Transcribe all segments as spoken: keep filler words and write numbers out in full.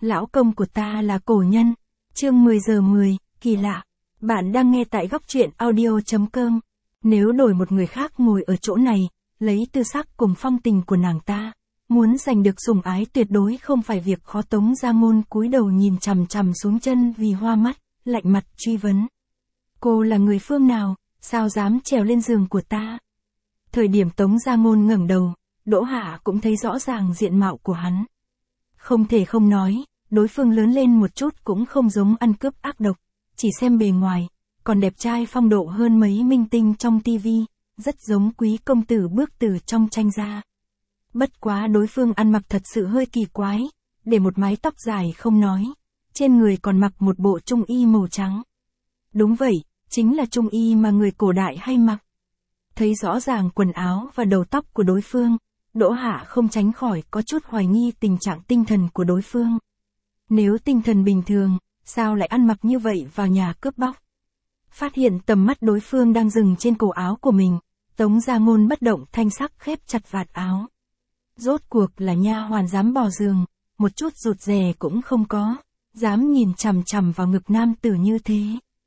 Lão công của ta là cổ nhân. Chương mười giờ mười, kỳ lạ. Bạn đang nghe tại góc truyện audio chấm com. Nếu đổi một người khác ngồi ở chỗ này, lấy tư sắc cùng phong tình của nàng ta, muốn giành được sủng ái tuyệt đối không phải việc khó. Tống Gia Ngôn cúi đầu nhìn chằm chằm xuống chân vì hoa mắt, lạnh mặt truy vấn. Cô là người phương nào, sao dám trèo lên giường của ta? Thời điểm Tống Gia Ngôn ngẩng đầu, Đỗ Hạ cũng thấy rõ ràng diện mạo của hắn. Không thể không nói, đối phương lớn lên một chút cũng không giống ăn cướp ác độc, chỉ xem bề ngoài, còn đẹp trai phong độ hơn mấy minh tinh trong tivi, rất giống quý công tử bước từ trong tranh ra. Bất quá đối phương ăn mặc thật sự hơi kỳ quái, để một mái tóc dài không nói, trên người còn mặc một bộ trung y màu trắng. Đúng vậy, chính là trung y mà người cổ đại hay mặc. Thấy rõ ràng quần áo và đầu tóc của đối phương, Đỗ Hạ không tránh khỏi có chút hoài nghi tình trạng tinh thần của đối phương. Nếu tinh thần bình thường, sao lại ăn mặc như vậy vào nhà cướp bóc? Phát hiện tầm mắt đối phương đang dừng trên cổ áo của mình, Tống Gia Ngôn bất động thanh sắc khép chặt vạt áo. Rốt cuộc là nha hoàn dám bò giường, một chút rụt rè cũng không có, dám nhìn chằm chằm vào ngực nam tử như thế.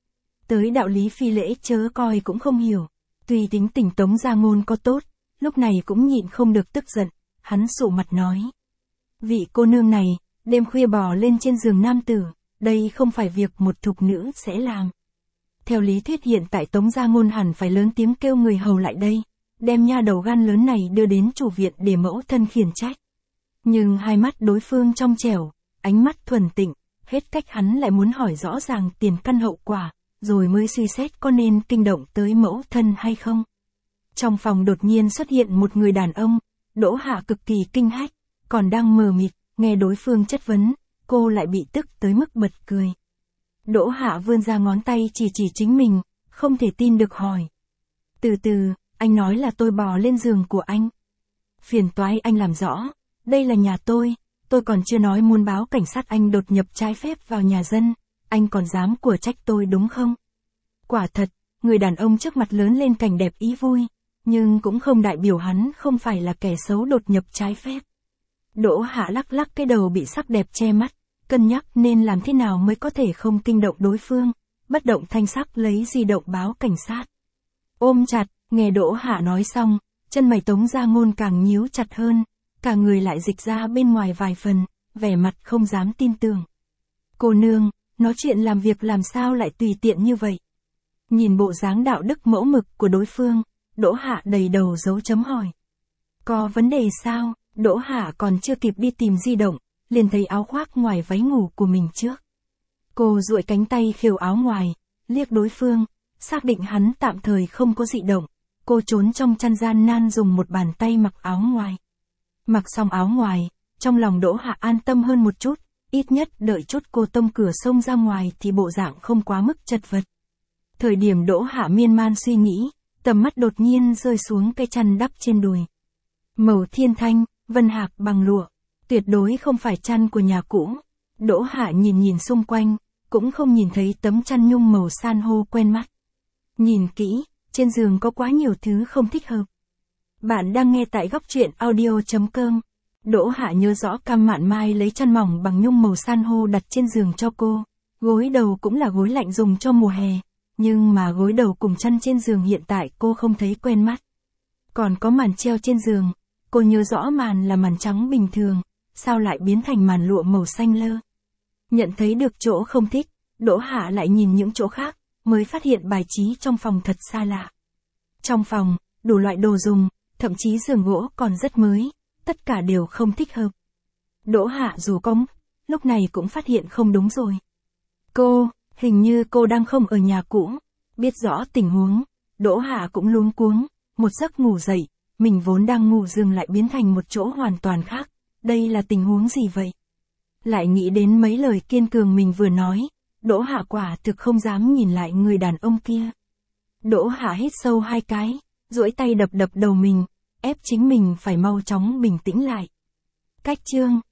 Tới đạo lý phi lễ chớ coi cũng không hiểu, tuy tính tình Tống Gia Ngôn có tốt, lúc này cũng nhịn không được tức giận, hắn sụ mặt nói. Vị cô nương này, đêm khuya bò lên trên giường nam tử, đây không phải việc một thục nữ sẽ làm. Theo lý thuyết hiện tại Tống Gia Ngôn hẳn phải lớn tiếng kêu người hầu lại đây, đem nha đầu gan lớn này đưa đến chủ viện để mẫu thân khiển trách. Nhưng hai mắt đối phương trong trẻo, ánh mắt thuần tịnh, hết cách hắn lại muốn hỏi rõ ràng tiền căn hậu quả, rồi mới suy xét có nên kinh động tới mẫu thân hay không. Trong phòng đột nhiên xuất hiện một người đàn ông, Đỗ Hạ cực kỳ kinh hách, còn đang mờ mịt, nghe đối phương chất vấn, cô lại bị tức tới mức bật cười. Đỗ Hạ vươn ra ngón tay chỉ chỉ chính mình, không thể tin được hỏi. Từ từ, anh nói là tôi bò lên giường của anh. Phiền toái anh làm rõ, đây là nhà tôi, tôi còn chưa nói muốn báo cảnh sát anh đột nhập trái phép vào nhà dân, anh còn dám của trách tôi đúng không? Quả thật, người đàn ông trước mặt lớn lên cảnh đẹp ý vui, nhưng cũng không đại biểu hắn không phải là kẻ xấu đột nhập trái phép. Đỗ Hạ lắc lắc cái đầu bị sắc đẹp che mắt, cân nhắc nên làm thế nào mới có thể không kinh động đối phương, bất động thanh sắc lấy di động báo cảnh sát. Ôm chặt, nghe Đỗ Hạ nói xong, chân mày Tống Gia Ngôn càng nhíu chặt hơn, cả người lại dịch ra bên ngoài vài phần, vẻ mặt không dám tin tưởng. Cô nương, nói chuyện làm việc làm sao lại tùy tiện như vậy? Nhìn bộ dáng đạo đức mẫu mực của đối phương, Đỗ Hạ đầy đầu dấu chấm hỏi. Có vấn đề sao? Đỗ Hạ còn chưa kịp đi tìm di động, liền thấy áo khoác ngoài váy ngủ của mình trước. Cô duỗi cánh tay khều áo ngoài, liếc đối phương, xác định hắn tạm thời không có dị động, cô trốn trong chăn gian nan dùng một bàn tay mặc áo ngoài. Mặc xong áo ngoài, trong lòng Đỗ Hạ an tâm hơn một chút, ít nhất đợi chút cô tông cửa xông ra ngoài thì bộ dạng không quá mức chật vật. Thời điểm Đỗ Hạ miên man suy nghĩ, tầm mắt đột nhiên rơi xuống cái chăn đắp trên đùi. Màu thiên thanh, vân hạc bằng lụa, tuyệt đối không phải chăn của nhà cũ. Đỗ Hạ nhìn nhìn xung quanh, cũng không nhìn thấy tấm chăn nhung màu san hô quen mắt. Nhìn kỹ, trên giường có quá nhiều thứ không thích hợp. Bạn đang nghe tại góc truyện audio chấm com. Đỗ Hạ nhớ rõ Cam Mạn Mai lấy chăn mỏng bằng nhung màu san hô đặt trên giường cho cô, gối đầu cũng là gối lạnh dùng cho mùa hè, nhưng mà gối đầu cùng chăn trên giường hiện tại cô không thấy quen mắt. Còn có màn treo trên giường, cô nhớ rõ màn là màn trắng bình thường, sao lại biến thành màn lụa màu xanh lơ. Nhận thấy được chỗ không thích, Đỗ Hạ lại nhìn những chỗ khác, mới phát hiện bài trí trong phòng thật xa lạ. Trong phòng, đủ loại đồ dùng, thậm chí giường gỗ còn rất mới, tất cả đều không thích hợp. Đỗ Hạ dù có, lúc này cũng phát hiện không đúng rồi. Cô, hình như cô đang không ở nhà cũ. Biết rõ tình huống, Đỗ Hạ cũng luống cuống, một giấc ngủ dậy, mình vốn đang ngủ giường lại biến thành một chỗ hoàn toàn khác, đây là tình huống gì vậy? Lại nghĩ đến mấy lời kiên cường mình vừa nói, Đỗ Hạ quả thực không dám nhìn lại người đàn ông kia. Đỗ Hạ hít sâu hai cái, duỗi tay đập đập đầu mình, ép chính mình phải mau chóng bình tĩnh lại. Cách chương